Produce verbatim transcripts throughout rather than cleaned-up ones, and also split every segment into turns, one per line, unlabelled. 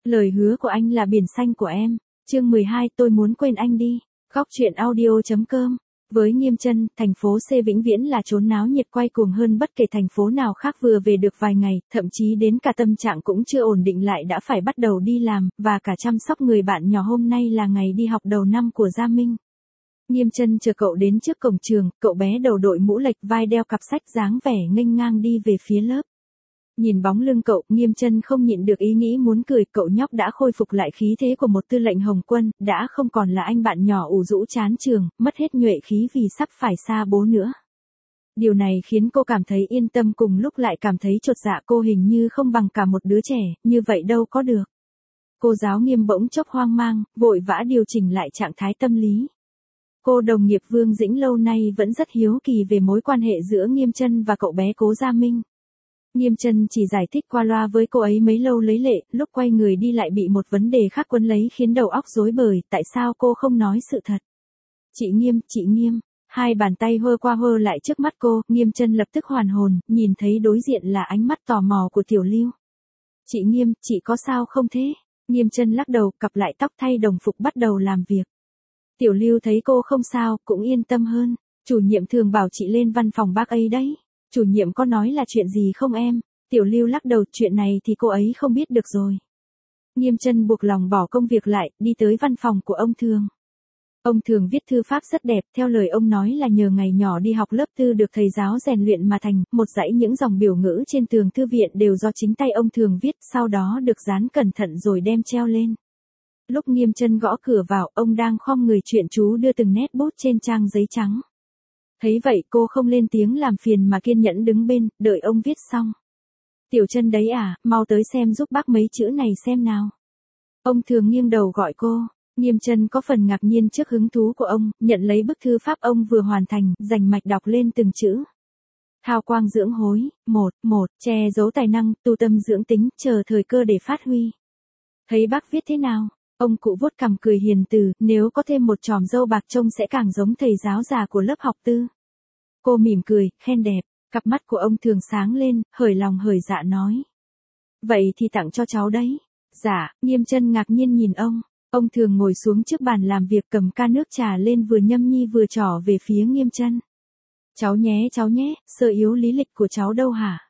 Lời hứa của anh là biển xanh của em. Chương mười hai, tôi muốn quên anh đi. Góc truyện audio.com. Với Nghiêm Chân, thành phố C vĩnh viễn là chốn náo nhiệt quay cuồng hơn bất kể thành phố nào khác. Vừa về được vài ngày, thậm chí đến cả tâm trạng cũng chưa ổn định lại đã phải bắt đầu đi làm, và cả chăm sóc người bạn nhỏ. Hôm nay là ngày đi học đầu năm của Gia Minh. Nghiêm Chân chờ cậu đến trước cổng trường, cậu bé đầu đội mũ lệch vai đeo cặp sách dáng vẻ nghênh ngang đi về phía lớp. Nhìn bóng lưng cậu, Nghiêm Chân không nhịn được ý nghĩ muốn cười. Cậu nhóc đã khôi phục lại khí thế của một tư lệnh Hồng quân, đã không còn là anh bạn nhỏ ủ rũ chán trường, mất hết nhuệ khí vì sắp phải xa bố nữa. Điều này khiến cô cảm thấy yên tâm, cùng lúc lại cảm thấy chột dạ. Cô hình như không bằng cả một đứa trẻ, như vậy đâu có được. Cô giáo Nghiêm bỗng chốc hoang mang, vội vã điều chỉnh lại trạng thái tâm lý. Cô đồng nghiệp Vương Dĩnh lâu nay vẫn rất hiếu kỳ về mối quan hệ giữa Nghiêm Chân và cậu bé Cố Gia Minh. Nghiêm Chân chỉ giải thích qua loa với cô ấy mấy lâu lấy lệ, lúc quay người đi lại bị một vấn đề khác quấn lấy khiến đầu óc rối bời. Tại sao cô không nói sự thật? Chị Nghiêm, chị Nghiêm. Hai bàn tay hơ qua hơ lại trước mắt cô. Nghiêm Chân lập tức hoàn hồn, nhìn thấy đối diện là ánh mắt tò mò của Tiểu Lưu. Chị Nghiêm, chị có sao không thế? Nghiêm Chân lắc đầu, cặp lại tóc, thay đồng phục bắt đầu làm việc. Tiểu Lưu thấy cô không sao, cũng yên tâm hơn. Chủ nhiệm thường bảo chị lên văn phòng bác ấy đấy. Chủ nhiệm có nói là chuyện gì không em? Tiểu Lưu lắc đầu, chuyện này thì cô ấy không biết được rồi. Nghiêm Chân buộc lòng bỏ công việc lại, đi tới văn phòng của ông Thường. Ông Thường viết thư pháp rất đẹp, theo lời ông nói là nhờ ngày nhỏ đi học lớp tư được thầy giáo rèn luyện mà thành. Một dãy những dòng biểu ngữ trên tường thư viện đều do chính tay ông Thường viết, sau đó được dán cẩn thận rồi đem treo lên. Lúc Nghiêm Chân gõ cửa vào, ông đang khom người truyện chú đưa từng nét bút trên trang giấy trắng. Thấy vậy cô không lên tiếng làm phiền mà kiên nhẫn đứng bên, đợi ông viết xong. Tiểu Chân đấy à, mau tới xem giúp bác mấy chữ này xem nào. Ông Thường nghiêng đầu gọi cô. Nghiêm Chân có phần ngạc nhiên trước hứng thú của ông, nhận lấy bức thư pháp ông vừa hoàn thành, rành mạch đọc lên từng chữ. Hào quang dưỡng hối, một, một, che giấu tài năng, tu tâm dưỡng tính, chờ thời cơ để phát huy. Thấy bác viết thế nào? Ông cụ vuốt cằm cười hiền từ, nếu có thêm một chòm râu bạc trông sẽ càng giống thầy giáo già của lớp học tư. Cô mỉm cười, khen đẹp, cặp mắt của ông Thường sáng lên, hởi lòng hởi dạ nói. Vậy thì tặng cho cháu đấy. Dạ, Nghiêm Chân ngạc nhiên nhìn ông. Ông Thường ngồi xuống trước bàn làm việc, cầm ca nước trà lên, vừa nhâm nhi vừa trỏ về phía Nghiêm Chân. Cháu nhé, cháu nhé, sơ yếu lý lịch của cháu đâu hả?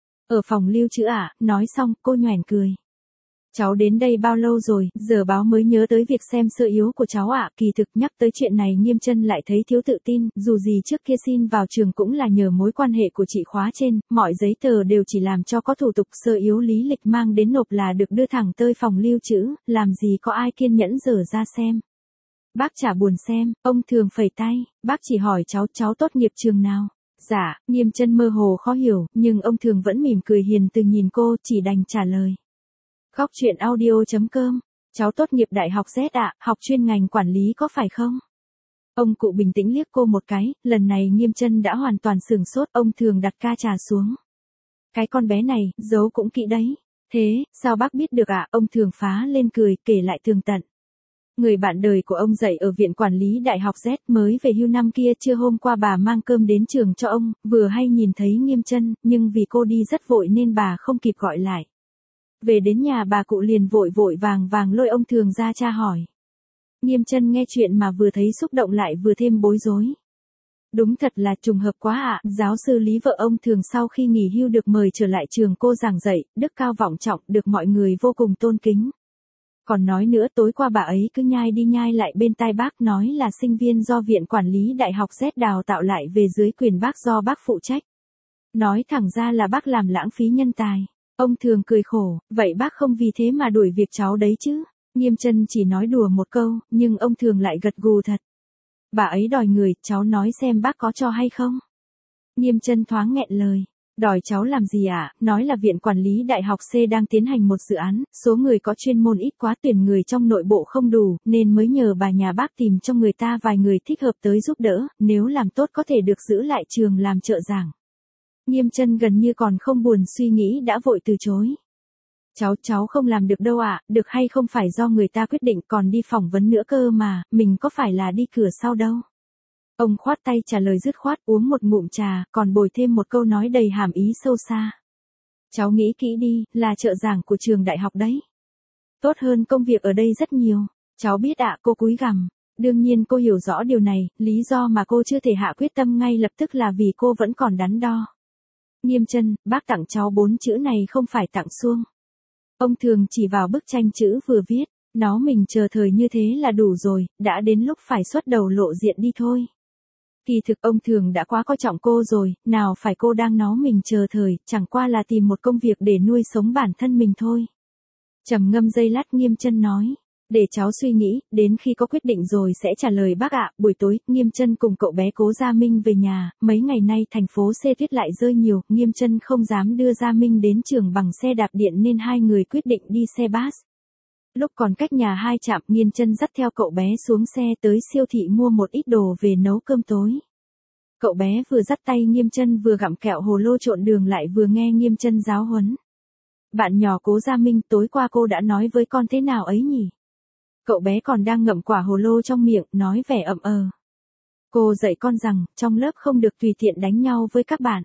Ở phòng lưu trữ ạ. À? Nói xong, cô nhoẻn cười. Cháu đến đây bao lâu rồi, giờ báo mới nhớ tới việc xem sơ yếu của cháu ạ. À? Kỳ thực nhắc tới chuyện này Nghiêm Chân lại thấy thiếu tự tin, dù gì trước kia xin vào trường cũng là nhờ mối quan hệ của chị khóa trên, mọi giấy tờ đều chỉ làm cho có thủ tục, sơ yếu lý lịch mang đến nộp là được đưa thẳng tới phòng lưu trữ, làm gì có ai kiên nhẫn dở ra xem. Bác chả buồn xem, ông Thường phẩy tay, bác chỉ hỏi cháu, cháu tốt nghiệp trường nào? Dạ, Nghiêm Chân mơ hồ khó hiểu, nhưng ông Thường vẫn mỉm cười hiền từ nhìn cô, chỉ đành trả lời. Góc truyện audio.com. Cháu tốt nghiệp đại học Z ạ, à, học chuyên ngành quản lý có phải không? Ông cụ bình tĩnh liếc cô một cái, lần này Nghiêm Chân đã hoàn toàn sửng sốt. Ông Thường đặt ca trà xuống. Cái con bé này, giấu cũng kỹ đấy. Thế, sao bác biết được ạ? À? Ông Thường phá lên cười, kể lại tường tận. Người bạn đời của ông dạy ở viện quản lý đại học Z, mới về hưu năm kia, trưa hôm qua bà mang cơm đến trường cho ông, vừa hay nhìn thấy Nghiêm Chân, nhưng vì cô đi rất vội nên bà không kịp gọi lại. Về đến nhà bà cụ liền vội vội vàng vàng lôi ông Thường ra tra hỏi. Nghiêm Chân nghe chuyện mà vừa thấy xúc động lại vừa thêm bối rối. Đúng thật là trùng hợp quá ạ. À. Giáo sư Lý vợ ông Thường sau khi nghỉ hưu được mời trở lại trường cô giảng dạy, đức cao vọng trọng, được mọi người vô cùng tôn kính. Còn nói nữa, tối qua bà ấy cứ nhai đi nhai lại bên tai bác, nói là sinh viên do viện quản lý đại học Z đào tạo lại về dưới quyền bác do bác phụ trách. Nói thẳng ra là bác làm lãng phí nhân tài. Ông Thường cười khổ, vậy bác không vì thế mà đuổi việc cháu đấy chứ? Nghiêm Chân chỉ nói đùa một câu, nhưng ông Thường lại gật gù thật. Bà ấy đòi người, cháu nói xem bác có cho hay không? Nghiêm Chân thoáng nghẹn lời. Đòi cháu làm gì ạ? À? Nói là viện quản lý đại học C đang tiến hành một dự án, số người có chuyên môn ít quá, tuyển người trong nội bộ không đủ, nên mới nhờ bà nhà bác tìm cho người ta vài người thích hợp tới giúp đỡ, nếu làm tốt có thể được giữ lại trường làm trợ giảng. Nghiêm Chân gần như còn không buồn suy nghĩ đã vội từ chối. Cháu, cháu không làm được đâu ạ, à, được hay không phải do người ta quyết định, còn đi phỏng vấn nữa cơ mà, mình có phải là đi cửa sau đâu. Ông khoát tay trả lời dứt khoát, uống một ngụm trà, còn bồi thêm một câu nói đầy hàm ý sâu xa. Cháu nghĩ kỹ đi, là trợ giảng của trường đại học đấy. Tốt hơn công việc ở đây rất nhiều. Cháu biết ạ, cô cúi gằm. Đương nhiên cô hiểu rõ điều này, lý do mà cô chưa thể hạ quyết tâm ngay lập tức là vì cô vẫn còn đắn đo. Nghiêm Chân, bác tặng cháu bốn chữ này không phải tặng suông. Ông Thường chỉ vào bức tranh chữ vừa viết, nó mình chờ thời như thế là đủ rồi, đã đến lúc phải xuất đầu lộ diện đi thôi. Kỳ thực ông Thường đã quá coi trọng cô rồi, nào phải cô đang nó mình chờ thời, chẳng qua là tìm một công việc để nuôi sống bản thân mình thôi. Trầm ngâm giây lát Nghiêm Chân nói, để cháu suy nghĩ, đến khi có quyết định rồi sẽ trả lời bác ạ. Buổi tối, Nghiêm Chân cùng cậu bé Cố Gia Minh về nhà, mấy ngày nay thành phố C tuyết lại rơi nhiều, Nghiêm Chân không dám đưa Gia Minh đến trường bằng xe đạp điện nên hai người quyết định đi xe bus. Lúc còn cách nhà hai trạm, Nghiêm Chân dắt theo cậu bé xuống xe tới siêu thị mua một ít đồ về nấu cơm tối. Cậu bé vừa dắt tay Nghiêm Chân vừa gặm kẹo hồ lô trộn đường lại vừa nghe Nghiêm Chân giáo huấn. Bạn nhỏ Cố Gia Minh, tối qua cô đã nói với con thế nào ấy nhỉ? Cậu bé còn đang ngậm quả hồ lô trong miệng, nói vẻ ậm ờ. Cô dạy con rằng, trong lớp không được tùy tiện đánh nhau với các bạn.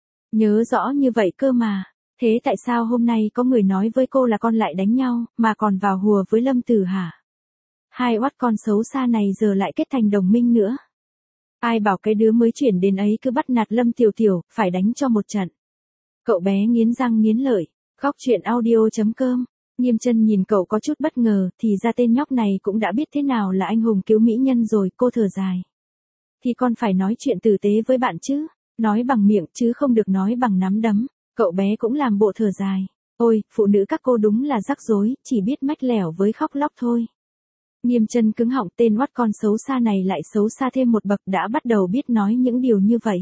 Nhớ rõ như vậy cơ mà. Thế tại sao hôm nay có người nói với cô là con lại đánh nhau, mà còn vào hùa với Lâm Tử hả? Hai oắt con xấu xa này giờ lại kết thành đồng minh nữa. Ai bảo cái đứa mới chuyển đến ấy cứ bắt nạt Lâm Tiểu Tiểu, phải đánh cho một trận. Cậu bé nghiến răng nghiến lợi, góc truyện audio chấm com. Nghiêm Chân nhìn cậu có chút bất ngờ, thì ra tên nhóc này cũng đã biết thế nào là anh hùng cứu mỹ nhân rồi, cô thở dài. Thì con phải nói chuyện tử tế với bạn chứ, nói bằng miệng chứ không được nói bằng nắm đấm. Cậu bé cũng làm bộ thở dài. Ôi, phụ nữ các cô đúng là rắc rối, chỉ biết mách lẻo với khóc lóc thôi. Nghiêm Chân cứng họng, tên oắt con xấu xa này lại xấu xa thêm một bậc, đã bắt đầu biết nói những điều như vậy.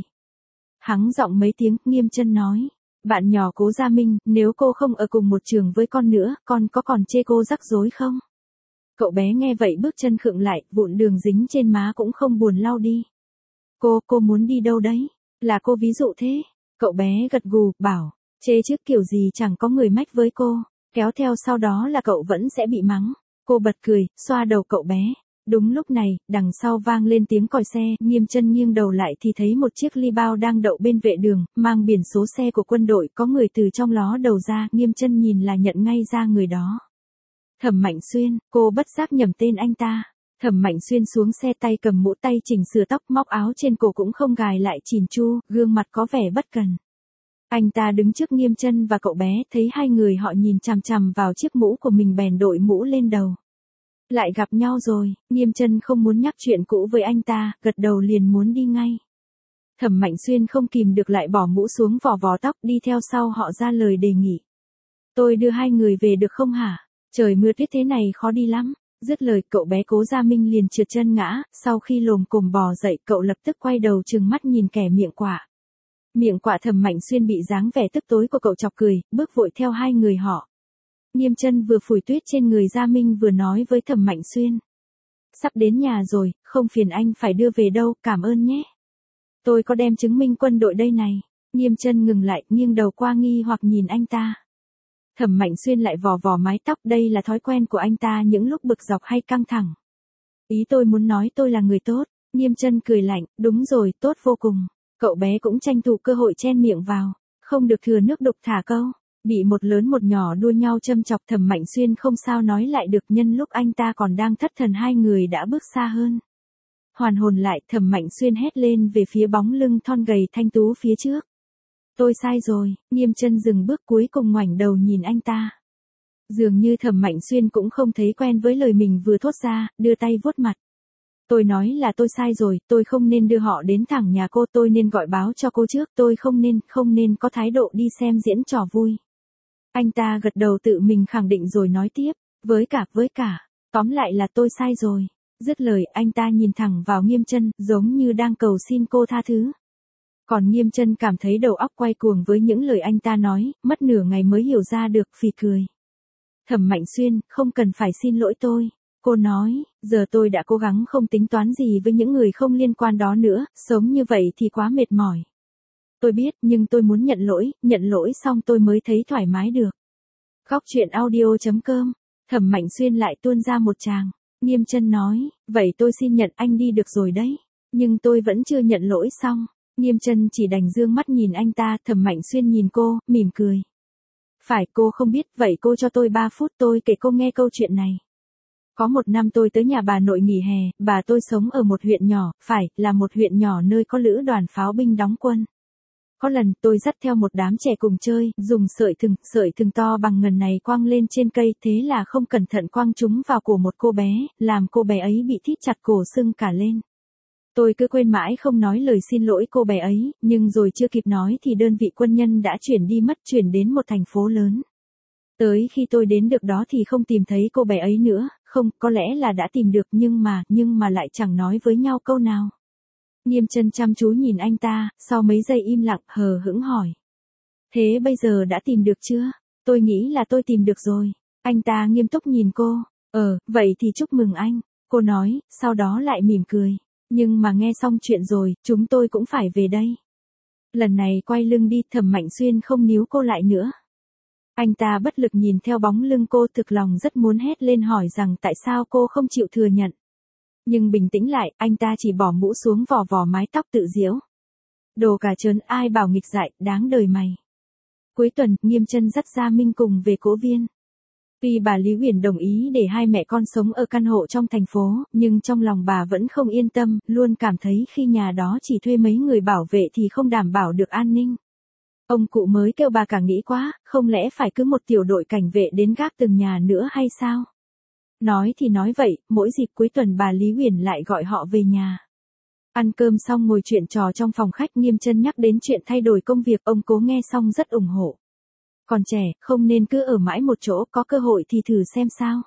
Hắng giọng mấy tiếng, Nghiêm Chân nói. Bạn nhỏ Cố Gia Minh, nếu cô không ở cùng một trường với con nữa, con có còn chê cô rắc rối không? Cậu bé nghe vậy bước chân khựng lại, vụn đường dính trên má cũng không buồn lau đi. Cô, cô muốn đi đâu đấy? Là cô ví dụ thế? Cậu bé gật gù, bảo, chê trước kiểu gì chẳng có người mách với cô, kéo theo sau đó là cậu vẫn sẽ bị mắng. Cô bật cười, xoa đầu cậu bé. Đúng lúc này, đằng sau vang lên tiếng còi xe, Nghiêm Chân nghiêng đầu lại thì thấy một chiếc ly bao đang đậu bên vệ đường, mang biển số xe của quân đội, có người từ trong ló đầu ra, Nghiêm Chân nhìn là nhận ngay ra người đó. Thẩm Mạnh Xuyên, cô bất giác nhầm tên anh ta. Thẩm Mạnh Xuyên xuống xe, tay cầm mũ, tay chỉnh sửa tóc, móc áo trên cổ cũng không gài lại chỉn chu, gương mặt có vẻ bất cần. Anh ta đứng trước Nghiêm Chân và cậu bé, thấy hai người họ nhìn chằm chằm vào chiếc mũ của mình bèn đội mũ lên đầu. Lại gặp nhau rồi, Nghiêm Chân không muốn nhắc chuyện cũ với anh ta, gật đầu liền muốn đi ngay. Thẩm Mạnh Xuyên không kìm được lại bỏ mũ xuống vò vò tóc, đi theo sau họ ra lời đề nghị. Tôi đưa hai người về được không hả? Trời mưa tuyết thế này khó đi lắm. Dứt lời, cậu bé Cố Gia Minh liền trượt chân ngã, sau khi lồm cồm bò dậy, cậu lập tức quay đầu trừng mắt nhìn kẻ miệng quạ. Miệng quạ Thẩm Mạnh Xuyên bị dáng vẻ tức tối của cậu chọc cười, bước vội theo hai người họ. Nghiêm Chân vừa phủi tuyết trên người Gia Minh vừa nói với Thẩm Mạnh Xuyên. Sắp đến nhà rồi, không phiền anh phải đưa về đâu, cảm ơn nhé. Tôi có đem chứng minh quân đội đây này. Nghiêm Chân ngừng lại, nghiêng đầu qua nghi hoặc nhìn anh ta. Thẩm Mạnh Xuyên lại vò vò mái tóc, đây là thói quen của anh ta những lúc bực dọc hay căng thẳng. Ý tôi muốn nói tôi là người tốt. Nghiêm Chân cười lạnh, đúng rồi, tốt vô cùng. Cậu bé cũng tranh thủ cơ hội chen miệng vào, không được thừa nước đục thả câu. Bị một lớn một nhỏ đua nhau châm chọc, Thẩm Mạnh Xuyên không sao nói lại được, nhân lúc anh ta còn đang thất thần hai người đã bước xa hơn. Hoàn hồn lại, Thẩm Mạnh Xuyên hét lên về phía bóng lưng thon gầy thanh tú phía trước. Tôi sai rồi. Nghiêm Chân dừng bước cuối cùng ngoảnh đầu nhìn anh ta. Dường như Thẩm Mạnh Xuyên cũng không thấy quen với lời mình vừa thốt ra, đưa tay vuốt mặt. Tôi nói là tôi sai rồi, tôi không nên đưa họ đến thẳng nhà cô, tôi nên gọi báo cho cô trước, tôi không nên, không nên có thái độ đi xem diễn trò vui. Anh ta gật đầu tự mình khẳng định rồi nói tiếp, với cả, với cả, tóm lại là tôi sai rồi. Dứt lời, anh ta nhìn thẳng vào Nghiêm Chân, giống như đang cầu xin cô tha thứ. Còn Nghiêm Chân cảm thấy đầu óc quay cuồng với những lời anh ta nói, mất nửa ngày mới hiểu ra được, phì cười. Thẩm Mạnh Xuyên, không cần phải xin lỗi tôi. Cô nói, giờ tôi đã cố gắng không tính toán gì với những người không liên quan đó nữa, sống như vậy thì quá mệt mỏi. Tôi biết, nhưng tôi muốn nhận lỗi, nhận lỗi xong tôi mới thấy thoải mái được. Góc truyện audio chấm com. Thẩm Mạnh Xuyên lại tuôn ra một tràng. Nghiêm Chân nói, vậy tôi xin nhận anh đi được rồi đấy. Nhưng tôi vẫn chưa nhận lỗi xong. Nghiêm Chân chỉ đành dương mắt nhìn anh ta, Thẩm Mạnh Xuyên nhìn cô, mỉm cười. Phải, cô không biết, vậy cô cho tôi ba phút tôi kể cô nghe câu chuyện này. Có một năm tôi tới nhà bà nội nghỉ hè, bà tôi sống ở một huyện nhỏ, phải, là một huyện nhỏ nơi có lữ đoàn pháo binh đóng quân. Có lần, tôi dắt theo một đám trẻ cùng chơi, dùng sợi thừng, sợi thừng to bằng ngần này quăng lên trên cây, thế là không cẩn thận quăng chúng vào cổ một cô bé, làm cô bé ấy bị thít chặt cổ sưng cả lên. Tôi cứ quên mãi không nói lời xin lỗi cô bé ấy, nhưng rồi chưa kịp nói thì đơn vị quân nhân đã chuyển đi mất, chuyển đến một thành phố lớn. Tới khi tôi đến được đó thì không tìm thấy cô bé ấy nữa, không, có lẽ là đã tìm được nhưng mà, nhưng mà lại chẳng nói với nhau câu nào. Nghiêm Chân chăm chú nhìn anh ta, sau mấy giây im lặng, hờ hững hỏi. Thế bây giờ đã tìm được chưa? Tôi nghĩ là tôi tìm được rồi. Anh ta nghiêm túc nhìn cô. Ờ, vậy thì chúc mừng anh. Cô nói, sau đó lại mỉm cười. Nhưng mà nghe xong chuyện rồi, chúng tôi cũng phải về đây. Lần này quay lưng đi, Thẩm Mạnh Xuyên không níu cô lại nữa. Anh ta bất lực nhìn theo bóng lưng cô, thực lòng rất muốn hét lên hỏi rằng tại sao cô không chịu thừa nhận. Nhưng bình tĩnh lại, anh ta chỉ bỏ mũ xuống vò vò mái tóc tự giễu. Đồ cà trớn, ai bảo nghịch dại, đáng đời mày. Cuối tuần, Nghiêm Chân dắt Gia Minh cùng về Cố Viên. Tuy bà Lý Uyển đồng ý để hai mẹ con sống ở căn hộ trong thành phố, nhưng trong lòng bà vẫn không yên tâm, luôn cảm thấy khi nhà đó chỉ thuê mấy người bảo vệ thì không đảm bảo được an ninh. Ông cụ mới kêu bà cả nghĩ quá, không lẽ phải cứ một tiểu đội cảnh vệ đến gác từng nhà nữa hay sao? Nói thì nói vậy, mỗi dịp cuối tuần bà Lý Uyển lại gọi họ về nhà. Ăn cơm xong ngồi chuyện trò trong phòng khách, Nghiêm Chân nhắc đến chuyện thay đổi công việc, ông Cố nghe xong rất ủng hộ. Còn trẻ, không nên cứ ở mãi một chỗ, có cơ hội thì thử xem sao.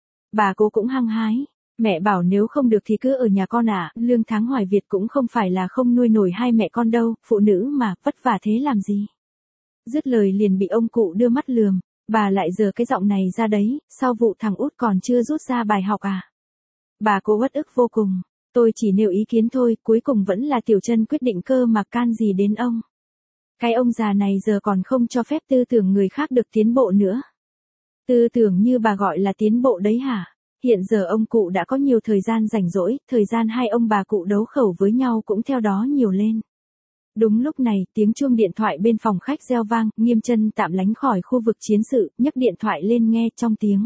Bà Cố cũng hăng hái. Mẹ bảo nếu không được thì cứ ở nhà con ạ, à, lương tháng Hoài Việt cũng không phải là không nuôi nổi hai mẹ con đâu, phụ nữ mà, vất vả thế làm gì. Dứt lời liền bị ông cụ đưa mắt lườm, bà lại giở cái giọng này ra đấy, sau vụ thằng út còn chưa rút ra bài học à. Bà Cố uất ức vô cùng, tôi chỉ nêu ý kiến thôi, cuối cùng vẫn là Tiểu Chân quyết định cơ mà can gì đến ông. Cái ông già này giờ còn không cho phép tư tưởng người khác được tiến bộ nữa. Tư tưởng như bà gọi là tiến bộ đấy hả? Hiện giờ ông cụ đã có nhiều thời gian rảnh rỗi, thời gian hai ông bà cụ đấu khẩu với nhau cũng theo đó nhiều lên. Đúng lúc này, tiếng chuông điện thoại bên phòng khách reo vang, Nghiêm Chân tạm lánh khỏi khu vực chiến sự, nhấc điện thoại lên nghe trong tiếng.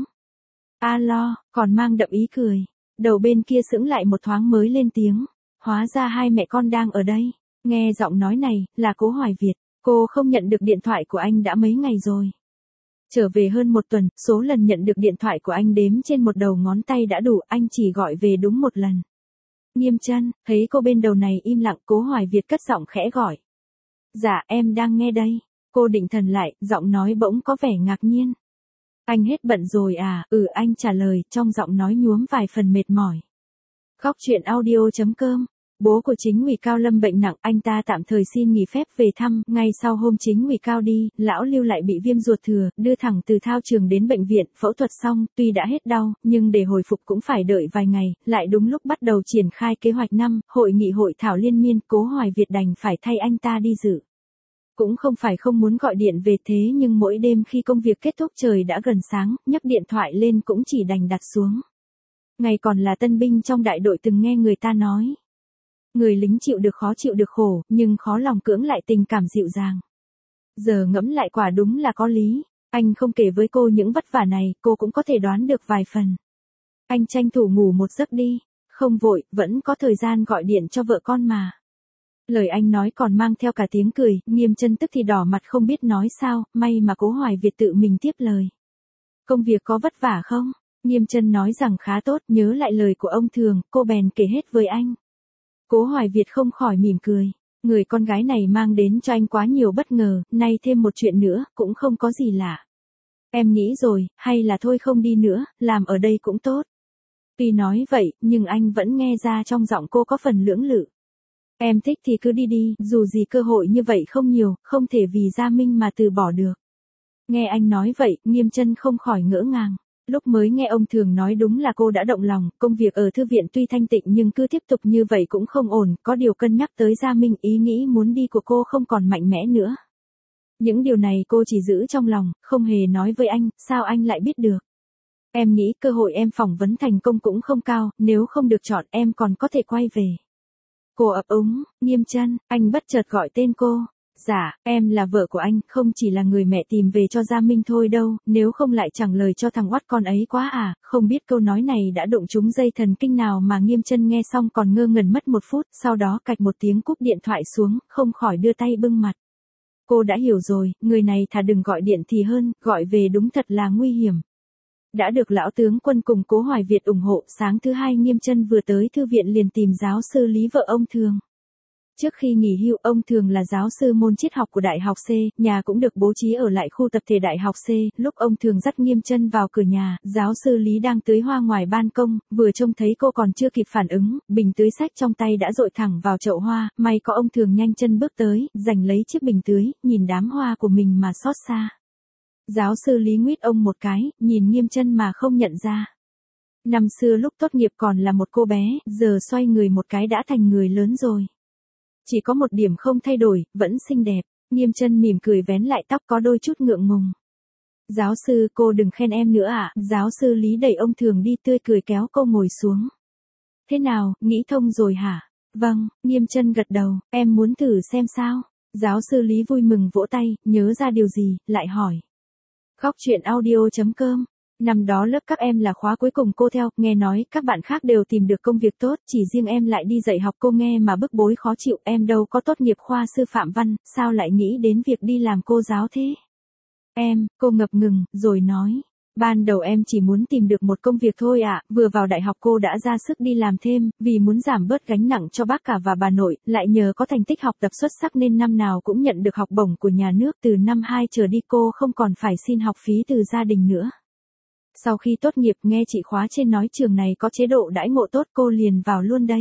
Alo, còn mang đậm ý cười. Đầu bên kia sững lại một thoáng mới lên tiếng. Hóa ra hai mẹ con đang ở đây. Nghe giọng nói này, là Cố Hoài Việt. Cô không nhận được điện thoại của anh đã mấy ngày rồi. Trở về hơn một tuần, số lần nhận được điện thoại của anh đếm trên một đầu ngón tay đã đủ, anh chỉ gọi về đúng một lần. Nghiêm Chân, thấy cô bên đầu này im lặng, Cố Hoài Việt cất giọng khẽ gọi. Dạ, em đang nghe đây. Cô định thần lại, giọng nói bỗng có vẻ ngạc nhiên. Anh hết bận rồi à? Ừ, anh trả lời, trong giọng nói nhuốm vài phần mệt mỏi. Góc truyện audio chấm com. Bố của Chính ủy Cao Lâm bệnh nặng, anh ta tạm thời xin nghỉ phép về thăm, ngay sau hôm Chính ủy Cao đi, lão Lưu lại bị viêm ruột thừa, đưa thẳng từ thao trường đến bệnh viện, phẫu thuật xong, tuy đã hết đau, nhưng để hồi phục cũng phải đợi vài ngày, lại đúng lúc bắt đầu triển khai kế hoạch năm, hội nghị hội thảo liên miên, Cố Hoài Việt đành phải thay anh ta đi dự. Cũng không phải không muốn gọi điện về thế nhưng mỗi đêm khi công việc kết thúc trời đã gần sáng, nhấc điện thoại lên cũng chỉ đành đặt xuống. Ngày còn là tân binh trong đại đội từng nghe người ta nói. Người lính chịu được khó chịu được khổ, nhưng khó lòng cưỡng lại tình cảm dịu dàng. Giờ ngẫm lại quả đúng là có lý. Anh không kể với cô những vất vả này, cô cũng có thể đoán được vài phần. Anh tranh thủ ngủ một giấc đi. Không vội, vẫn có thời gian gọi điện cho vợ con mà. Lời anh nói còn mang theo cả tiếng cười, Nghiêm Chân tức thì đỏ mặt không biết nói sao, may mà Cố Hoài Việt tự mình tiếp lời. Công việc có vất vả không? Nghiêm Chân nói rằng khá tốt, nhớ lại lời của ông Thường, cô bèn kể hết với anh. Cố Hoài Việt không khỏi mỉm cười. Người con gái này mang đến cho anh quá nhiều bất ngờ, nay thêm một chuyện nữa, cũng không có gì lạ. Em nghĩ rồi, hay là thôi không đi nữa, làm ở đây cũng tốt. Tuy nói vậy, nhưng anh vẫn nghe ra trong giọng cô có phần lưỡng lự. Em thích thì cứ đi đi, dù gì cơ hội như vậy không nhiều, không thể vì Gia Minh mà từ bỏ được. Nghe anh nói vậy, Nghiêm Chân không khỏi ngỡ ngàng. Lúc mới nghe ông Thường nói đúng là cô đã động lòng, công việc ở thư viện tuy thanh tịnh nhưng cứ tiếp tục như vậy cũng không ổn, có điều cân nhắc tới Gia Minh, ý nghĩ muốn đi của cô không còn mạnh mẽ nữa. Những điều này cô chỉ giữ trong lòng, không hề nói với anh, sao anh lại biết được? Em nghĩ cơ hội em phỏng vấn thành công cũng không cao, nếu không được chọn em còn có thể quay về. Cô ấp úng, Nghiêm Chân, anh bất chợt gọi tên cô. Dạ, em là vợ của anh, không chỉ là người mẹ tìm về cho Gia Minh thôi đâu, nếu không lại chẳng lời cho thằng oắt con ấy quá à, không biết câu nói này đã đụng trúng dây thần kinh nào mà Nghiêm Chân nghe xong còn ngơ ngẩn mất một phút, sau đó cạch một tiếng cúp điện thoại xuống, không khỏi đưa tay bưng mặt. Cô đã hiểu rồi, người này thà đừng gọi điện thì hơn, gọi về đúng thật là nguy hiểm. Đã được lão tướng Quân cùng Cố Hoài Việt ủng hộ, sáng thứ hai Nghiêm Chân vừa tới thư viện liền tìm giáo sư Lý vợ ông Thường. Trước khi nghỉ hưu, ông Thường là giáo sư môn triết học của Đại học C, nhà cũng được bố trí ở lại khu tập thể Đại học C, lúc ông Thường dắt Nghiêm Chân vào cửa nhà, giáo sư Lý đang tưới hoa ngoài ban công, vừa trông thấy cô còn chưa kịp phản ứng, bình tưới sách trong tay đã dội thẳng vào chậu hoa, may có ông Thường nhanh chân bước tới, giành lấy chiếc bình tưới, nhìn đám hoa của mình mà xót xa. Giáo sư Lý nguyết ông một cái, nhìn Nghiêm Chân mà không nhận ra. Năm xưa lúc tốt nghiệp còn là một cô bé, giờ xoay người một cái đã thành người lớn rồi. Chỉ có một điểm không thay đổi, vẫn xinh đẹp. Nghiêm Chân mỉm cười vén lại tóc có đôi chút ngượng ngùng. Giáo sư, cô đừng khen em nữa ạ. À? Giáo sư Lý đẩy ông Thường đi, tươi cười kéo cô ngồi xuống. Thế nào, nghĩ thông rồi hả? Vâng, Nghiêm Chân gật đầu, em muốn thử xem sao. Giáo sư Lý vui mừng vỗ tay, nhớ ra điều gì, lại hỏi. Góc truyện audio chấm com. Năm đó lớp các em là khóa cuối cùng cô theo, nghe nói các bạn khác đều tìm được công việc tốt, chỉ riêng em lại đi dạy học, cô nghe mà bức bối khó chịu, em đâu có tốt nghiệp khoa sư phạm văn, sao lại nghĩ đến việc đi làm cô giáo thế? Em, cô ngập ngừng, rồi nói. Ban đầu em chỉ muốn tìm được một công việc thôi ạ, à. Vừa vào đại học cô đã ra sức đi làm thêm, vì muốn giảm bớt gánh nặng cho bác cả và bà nội, lại nhờ có thành tích học tập xuất sắc nên năm nào cũng nhận được học bổng của nhà nước, từ năm hai trở đi cô không còn phải xin học phí từ gia đình nữa. Sau khi tốt nghiệp nghe chị khóa trên nói trường này có chế độ đãi ngộ tốt cô liền vào luôn đây.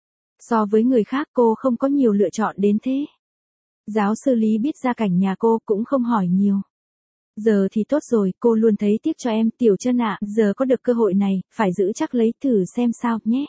So với người khác cô không có nhiều lựa chọn đến thế. Giáo sư Lý biết gia cảnh nhà cô cũng không hỏi nhiều. Giờ thì tốt rồi, cô luôn thấy tiếc cho em, Tiểu Chân ạ, giờ có được cơ hội này, phải giữ chắc lấy thử xem sao nhé.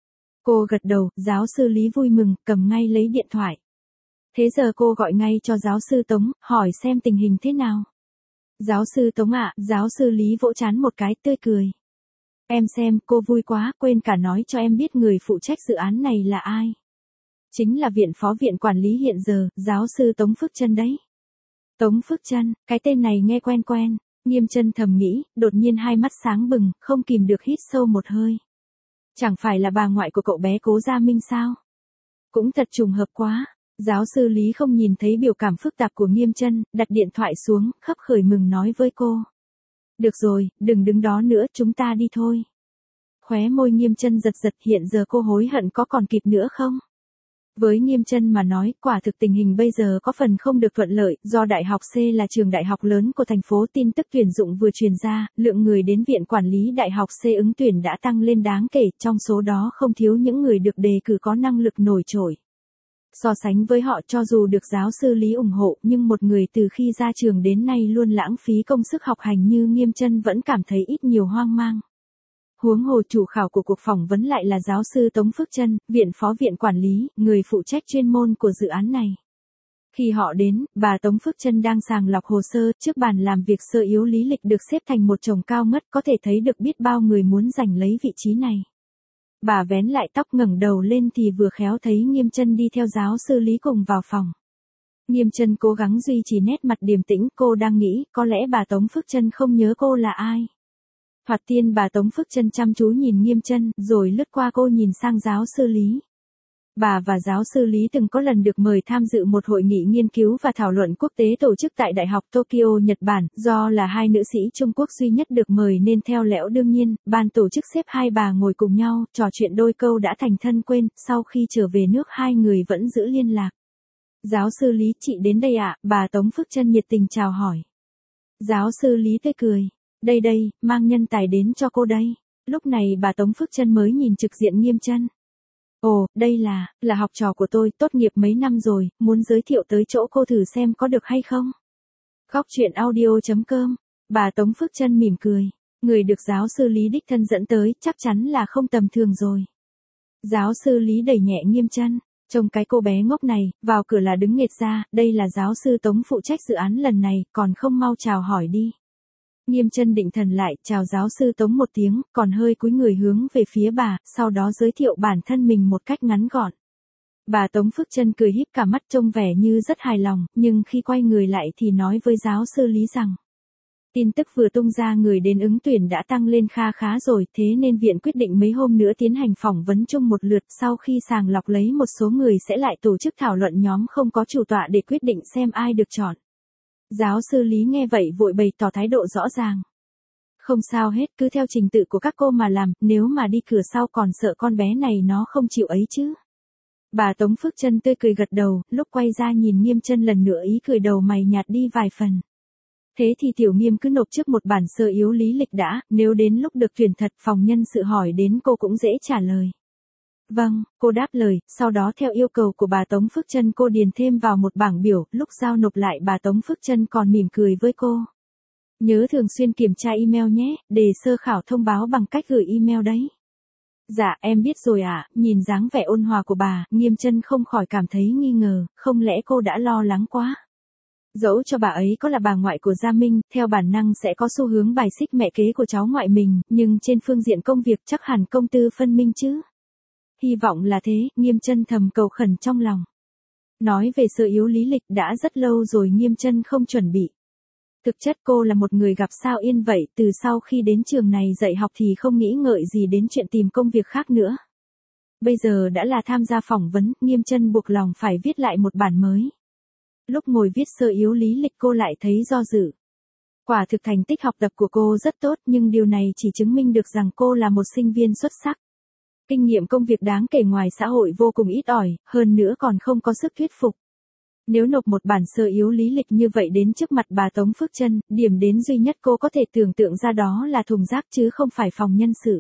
Cô gật đầu, giáo sư Lý vui mừng, cầm ngay lấy điện thoại. Thế giờ cô gọi ngay cho giáo sư Tống, hỏi xem tình hình thế nào. Giáo sư Tống ạ, à, giáo sư Lý vỗ trán một cái, tươi cười. Em xem, cô vui quá, quên cả nói cho em biết người phụ trách dự án này là ai. Chính là viện phó viện quản lý hiện giờ, giáo sư Tống Phước Chân đấy. Tống Phước Chân, cái tên này nghe quen quen. Nghiêm Chân thầm nghĩ, đột nhiên hai mắt sáng bừng, không kìm được hít sâu một hơi. Chẳng phải là bà ngoại của cậu bé Cố Gia Minh sao? Cũng thật trùng hợp quá. Giáo sư Lý không nhìn thấy biểu cảm phức tạp của Nghiêm Chân, đặt điện thoại xuống, khấp khởi mừng nói với cô. Được rồi, đừng đứng đó nữa, chúng ta đi thôi. Khóe môi Nghiêm Chân giật giật, hiện giờ cô hối hận có còn kịp nữa không? Với Nghiêm Chân mà nói, quả thực tình hình bây giờ có phần không được thuận lợi, do Đại học C là trường đại học lớn của thành phố, tin tức tuyển dụng vừa truyền ra, lượng người đến viện quản lý Đại học C ứng tuyển đã tăng lên đáng kể, trong số đó không thiếu những người được đề cử có năng lực nổi trội. So sánh với họ, cho dù được giáo sư Lý ủng hộ, nhưng một người từ khi ra trường đến nay luôn lãng phí công sức học hành như Nghiêm Chân vẫn cảm thấy ít nhiều hoang mang. Huống hồ chủ khảo của cuộc phỏng vấn lại là giáo sư Tống Phước Chân, viện phó viện quản lý, người phụ trách chuyên môn của dự án này. Khi họ đến, bà Tống Phước Chân đang sàng lọc hồ sơ, trước bàn làm việc sơ yếu lý lịch được xếp thành một chồng cao ngất, có thể thấy được biết bao người muốn giành lấy vị trí này. Bà vén lại tóc ngẩng đầu lên thì vừa khéo thấy Nghiêm Chân đi theo giáo sư Lý cùng vào phòng. Nghiêm Chân cố gắng duy trì nét mặt điềm tĩnh, cô đang nghĩ, có lẽ bà Tống Phước Chân không nhớ cô là ai. Thoạt tiên bà Tống Phước Chân chăm chú nhìn Nghiêm Chân, rồi lướt qua cô nhìn sang giáo sư Lý. Bà và giáo sư Lý từng có lần được mời tham dự một hội nghị nghiên cứu và thảo luận quốc tế tổ chức tại Đại học Tokyo, Nhật Bản, do là hai nữ sĩ Trung Quốc duy nhất được mời nên theo lẽo đương nhiên, ban tổ chức xếp hai bà ngồi cùng nhau, trò chuyện đôi câu đã thành thân quen, sau khi trở về nước hai người vẫn giữ liên lạc. Giáo sư Lý, chị đến đây ạ, à? Bà Tống Phước Chân nhiệt tình chào hỏi. Giáo sư Lý tươi cười, đây đây, mang nhân tài đến cho cô đây. Lúc này bà Tống Phước Chân mới nhìn trực diện Nghiêm Chân. Ồ, đây là, là học trò của tôi, tốt nghiệp mấy năm rồi, muốn giới thiệu tới chỗ cô thử xem có được hay không. Góc truyện audio chấm com, bà Tống Phước Chân mỉm cười, người được giáo sư Lý đích thân dẫn tới, chắc chắn là không tầm thường rồi. Giáo sư Lý đẩy nhẹ Nghiêm Chân, trông cái cô bé ngốc này, vào cửa là đứng nghệt ra, đây là giáo sư Tống phụ trách dự án lần này, còn không mau chào hỏi đi. Nghiêm Chân định thần lại, chào giáo sư Tống một tiếng, còn hơi cúi người hướng về phía bà, sau đó giới thiệu bản thân mình một cách ngắn gọn. Bà Tống Phước Trân cười híp cả mắt trông vẻ như rất hài lòng, nhưng khi quay người lại thì nói với giáo sư Lý rằng. Tin tức vừa tung ra người đến ứng tuyển đã tăng lên kha khá rồi, thế nên viện quyết định mấy hôm nữa tiến hành phỏng vấn chung một lượt, sau khi sàng lọc lấy một số người sẽ lại tổ chức thảo luận nhóm không có chủ tọa để quyết định xem ai được chọn. Giáo sư Lý nghe vậy vội bày tỏ thái độ rõ ràng. Không sao hết, cứ theo trình tự của các cô mà làm, nếu mà đi cửa sau còn sợ con bé này nó không chịu ấy chứ. Bà Tống Phước Trân tươi cười gật đầu, lúc quay ra nhìn Nghiêm Trân lần nữa ý cười đầu mày nhạt đi vài phần. Thế thì Tiểu Nghiêm cứ nộp trước một bản sơ yếu lý lịch đã, nếu đến lúc được tuyển thật phòng nhân sự hỏi đến cô cũng dễ trả lời. Vâng, cô đáp lời, sau đó theo yêu cầu của bà Tống Phước Trân cô điền thêm vào một bảng biểu, lúc giao nộp lại bà Tống Phước Trân còn mỉm cười với cô. Nhớ thường xuyên kiểm tra email nhé, đề sơ khảo thông báo bằng cách gửi email đấy. Dạ, em biết rồi ạ, à, nhìn dáng vẻ ôn hòa của bà, Nghiêm Trân không khỏi cảm thấy nghi ngờ, không lẽ cô đã lo lắng quá. Dẫu cho bà ấy có là bà ngoại của Gia Minh, theo bản năng sẽ có xu hướng bài xích mẹ kế của cháu ngoại mình, nhưng trên phương diện công việc chắc hẳn công tư phân minh chứ. Hy vọng là thế, Nghiêm Trân thầm cầu khẩn trong lòng. Nói về sơ yếu lý lịch đã rất lâu rồi Nghiêm Trân không chuẩn bị. Thực chất cô là một người gặp sao yên vậy, từ sau khi đến trường này dạy học thì không nghĩ ngợi gì đến chuyện tìm công việc khác nữa. Bây giờ đã là tham gia phỏng vấn, Nghiêm Trân buộc lòng phải viết lại một bản mới. Lúc ngồi viết sơ yếu lý lịch cô lại thấy do dự. Quả thực thành tích học tập của cô rất tốt nhưng điều này chỉ chứng minh được rằng cô là một sinh viên xuất sắc. Kinh nghiệm công việc đáng kể ngoài xã hội vô cùng ít ỏi, hơn nữa còn không có sức thuyết phục. Nếu nộp một bản sơ yếu lý lịch như vậy đến trước mặt bà Tống Phước Trân, điểm đến duy nhất cô có thể tưởng tượng ra đó là thùng rác chứ không phải phòng nhân sự.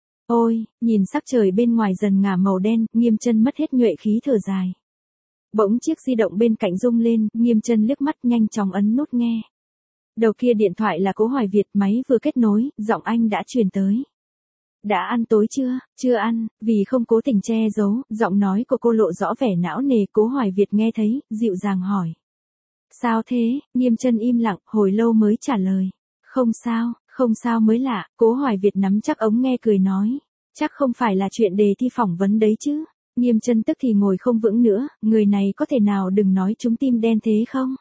Ôi, nhìn sắc trời bên ngoài dần ngả màu đen, Nghiêm Trân mất hết nhuệ khí thở dài. Bỗng chiếc di động bên cạnh rung lên, Nghiêm Trân liếc mắt nhanh chóng ấn nút nghe. Đầu kia điện thoại là Cố Hoài Việt, máy vừa kết nối, giọng anh đã truyền tới. Đã ăn tối chưa? Chưa ăn, vì không cố tình che giấu, giọng nói của cô lộ rõ vẻ não nề. Cố Hoài Việt nghe thấy, dịu dàng hỏi. Sao thế? Nghiêm Trân im lặng, hồi lâu mới trả lời. Không sao, không sao mới lạ. Cố Hoài Việt nắm chắc ống nghe cười nói. Chắc không phải là chuyện đề thi phỏng vấn đấy chứ. Nghiêm Trân tức thì ngồi không vững nữa, người này có thể nào đừng nói trúng tim đen thế không?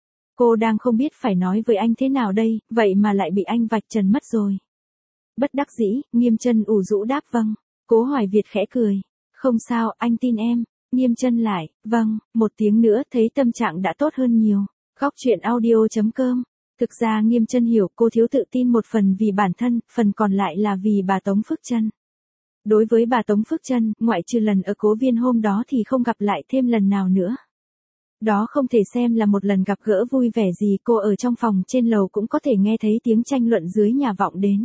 Cô đang không biết phải nói với anh thế nào đây, vậy mà lại bị anh vạch trần mất rồi. Bất đắc dĩ, Nghiêm Trân ủ rũ đáp vâng. Cố Hoài Việt khẽ cười. Không sao, anh tin em. Nghiêm Trân lại, vâng, một tiếng nữa thấy tâm trạng đã tốt hơn nhiều. Góc truyện audio chấm com. Thực ra Nghiêm Trân hiểu cô thiếu tự tin một phần vì bản thân, phần còn lại là vì bà Tống Phước Trân. Đối với bà Tống Phước Trân, ngoại trừ lần ở Cố Viên hôm đó thì không gặp lại thêm lần nào nữa. Đó không thể xem là một lần gặp gỡ vui vẻ gì, cô ở trong phòng trên lầu cũng có thể nghe thấy tiếng tranh luận dưới nhà vọng đến.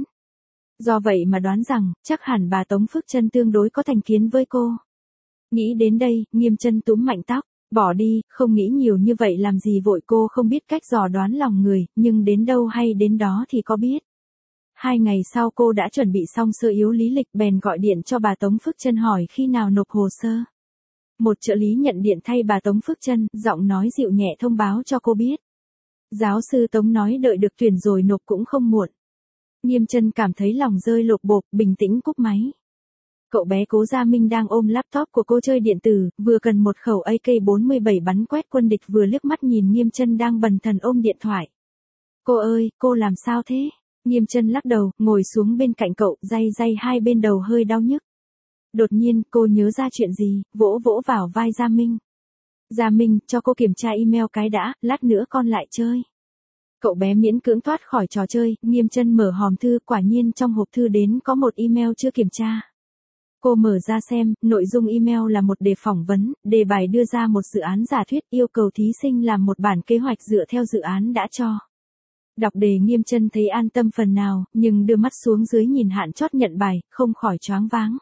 Do vậy mà đoán rằng, chắc hẳn bà Tống Phước Trân tương đối có thành kiến với cô. Nghĩ đến đây, Nghiêm Trân túm mạnh tóc, bỏ đi, không nghĩ nhiều như vậy làm gì vội. Cô không biết cách dò đoán lòng người, nhưng đến đâu hay đến đó thì có biết. Hai ngày sau cô đã chuẩn bị xong sơ yếu lý lịch bèn gọi điện cho bà Tống Phước Trân hỏi khi nào nộp hồ sơ. Một trợ lý nhận điện thay bà Tống Phước Trân, giọng nói dịu nhẹ thông báo cho cô biết. Giáo sư Tống nói đợi được tuyển rồi nộp cũng không muộn. Nghiêm Trân cảm thấy lòng rơi lột bột, bình tĩnh cúp máy. Cậu bé Cố Gia Minh đang ôm laptop của cô chơi điện tử, vừa cần một khẩu A K bốn mươi bảy bắn quét quân địch vừa liếc mắt nhìn Nghiêm Trân đang bần thần ôm điện thoại. Cô ơi, cô làm sao thế? Nghiêm Trân lắc đầu, ngồi xuống bên cạnh cậu, day day hai bên đầu hơi đau nhức. Đột nhiên, cô nhớ ra chuyện gì, vỗ vỗ vào vai Gia Minh. Gia Minh, cho cô kiểm tra email cái đã, lát nữa con lại chơi. Cậu bé miễn cưỡng thoát khỏi trò chơi, Nghiêm Trân mở hòm thư, quả nhiên trong hộp thư đến có một email chưa kiểm tra. Cô mở ra xem, nội dung email là một đề phỏng vấn, đề bài đưa ra một dự án giả thuyết yêu cầu thí sinh làm một bản kế hoạch dựa theo dự án đã cho. Đọc đề Nghiêm Trân thấy an tâm phần nào, nhưng đưa mắt xuống dưới nhìn hạn chót nhận bài, không khỏi choáng váng.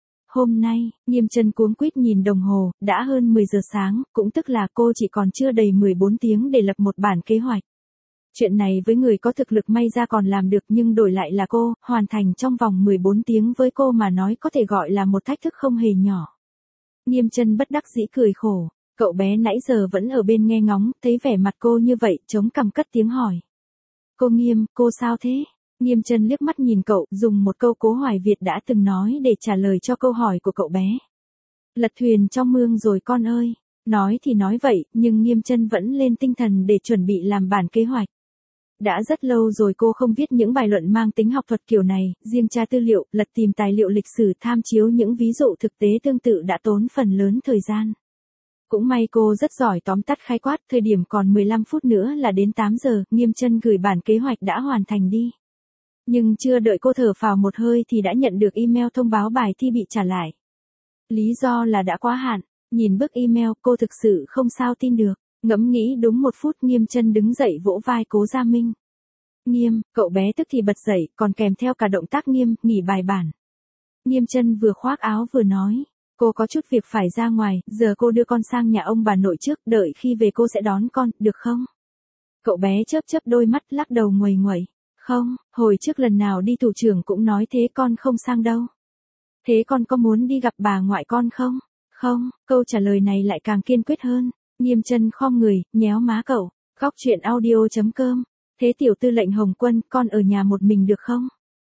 Hôm nay, Nghiêm Trân cuống quýt nhìn đồng hồ, đã hơn mười giờ sáng, cũng tức là cô chỉ còn chưa đầy mười bốn tiếng để lập một bản kế hoạch. Chuyện này với người có thực lực may ra còn làm được nhưng đổi lại là cô, hoàn thành trong vòng mười bốn tiếng với cô mà nói có thể gọi là một thách thức không hề nhỏ. Nghiêm Trân bất đắc dĩ cười khổ, cậu bé nãy giờ vẫn ở bên nghe ngóng, thấy vẻ mặt cô như vậy, chống cằm cất tiếng hỏi. Cô Nghiêm, cô sao thế? Nghiêm Trân liếc mắt nhìn cậu, dùng một câu Cố Hoài Việt đã từng nói để trả lời cho câu hỏi của cậu bé. Lật thuyền trong mương rồi con ơi. Nói thì nói vậy, nhưng Nghiêm Chân vẫn lên tinh thần để chuẩn bị làm bản kế hoạch. Đã rất lâu rồi cô không viết những bài luận mang tính học thuật kiểu này, riêng tra tư liệu, lật tìm tài liệu lịch sử tham chiếu những ví dụ thực tế tương tự đã tốn phần lớn thời gian. Cũng may cô rất giỏi tóm tắt khái quát, thời điểm còn mười lăm phút nữa là đến tám giờ, Nghiêm Chân gửi bản kế hoạch đã hoàn thành đi. Nhưng chưa đợi cô thở phào một hơi thì đã nhận được email thông báo bài thi bị trả lại. Lý do là đã quá hạn. Nhìn bức email cô thực sự không sao tin được. Ngẫm nghĩ đúng một phút Nghiêm Chân đứng dậy vỗ vai Cố Gia Minh. Nghiêm, cậu bé tức thì bật dậy, còn kèm theo cả động tác nghiêm, nghỉ bài bản. Nghiêm Chân vừa khoác áo vừa nói. Cô có chút việc phải ra ngoài, giờ cô đưa con sang nhà ông bà nội trước, đợi khi về cô sẽ đón con, được không? Cậu bé chớp chớp đôi mắt lắc đầu nguầy nguẩy. Không, hồi trước lần nào đi thủ trưởng cũng nói thế con không sang đâu. Thế con có muốn đi gặp bà ngoại con không? Không, câu trả lời này lại càng kiên quyết hơn. Nghiêm Chân khom người, nhéo má cậu. Góc truyện audio chấm com. Thế tiểu tư lệnh Hồng Quân, con ở nhà một mình được không?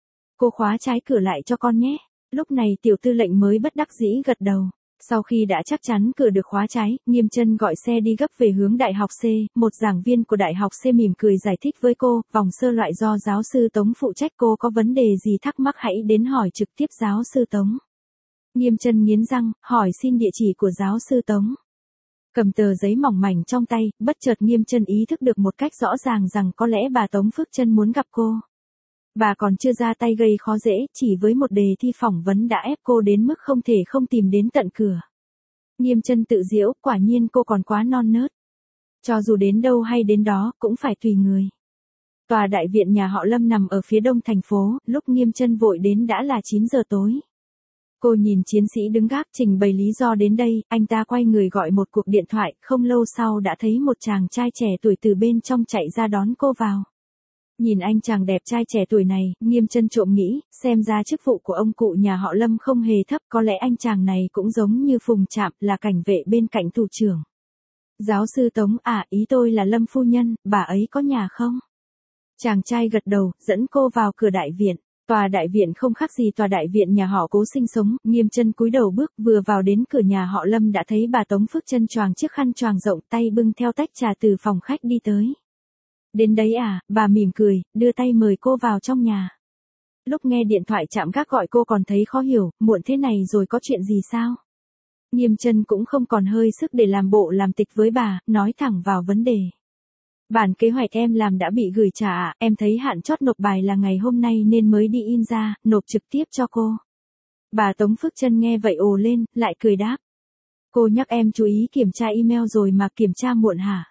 Cô khóa trái cửa lại cho con nhé. Lúc này tiểu tư lệnh mới bất đắc dĩ gật đầu. Sau khi đã chắc chắn cửa được khóa trái, Nghiêm Chân gọi xe đi gấp về hướng Đại học C, một giảng viên của Đại học C mỉm cười giải thích với cô, vòng sơ loại do giáo sư Tống phụ trách, cô có vấn đề gì thắc mắc hãy đến hỏi trực tiếp giáo sư Tống. Nghiêm Chân nghiến răng, hỏi xin địa chỉ của giáo sư Tống. Cầm tờ giấy mỏng mảnh trong tay, bất chợt Nghiêm Chân ý thức được một cách rõ ràng rằng có lẽ bà Tống Phước Chân muốn gặp cô. Bà còn chưa ra tay gây khó dễ, chỉ với một đề thi phỏng vấn đã ép cô đến mức không thể không tìm đến tận cửa. Nghiêm Chân tự giễu, quả nhiên cô còn quá non nớt. Cho dù đến đâu hay đến đó, cũng phải tùy người. Tòa đại viện nhà họ Lâm nằm ở phía đông thành phố, lúc Nghiêm Chân vội đến đã là chín giờ tối. Cô nhìn chiến sĩ đứng gác trình bày lý do đến đây, anh ta quay người gọi một cuộc điện thoại, không lâu sau đã thấy một chàng trai trẻ tuổi từ bên trong chạy ra đón cô vào. Nhìn anh chàng đẹp trai trẻ tuổi này, Nghiêm Chân trộm nghĩ, xem ra chức vụ của ông cụ nhà họ Lâm không hề thấp, có lẽ anh chàng này cũng giống như Phùng Trạm, là cảnh vệ bên cạnh thủ trưởng. Giáo sư Tống, à, ý tôi là Lâm phu nhân, bà ấy có nhà không? Chàng trai gật đầu, dẫn cô vào cửa đại viện. Tòa đại viện không khác gì tòa đại viện nhà họ Cố sinh sống, Nghiêm Chân cúi đầu bước, vừa vào đến cửa nhà họ Lâm đã thấy bà Tống Phước Chân choàng chiếc khăn choàng rộng, tay bưng theo tách trà từ phòng khách đi tới. Đến đấy à, bà mỉm cười, đưa tay mời cô vào trong nhà. Lúc nghe điện thoại chạm gác gọi cô còn thấy khó hiểu, muộn thế này rồi có chuyện gì sao? Nghiêm Chân cũng không còn hơi sức để làm bộ làm tịch với bà, nói thẳng vào vấn đề. Bản kế hoạch em làm đã bị gửi trả ạ, em thấy hạn chót nộp bài là ngày hôm nay nên mới đi in ra, nộp trực tiếp cho cô. Bà Tống Phước Chân nghe vậy ồ lên, lại cười đáp. Cô nhắc em chú ý kiểm tra email rồi mà kiểm tra muộn hả?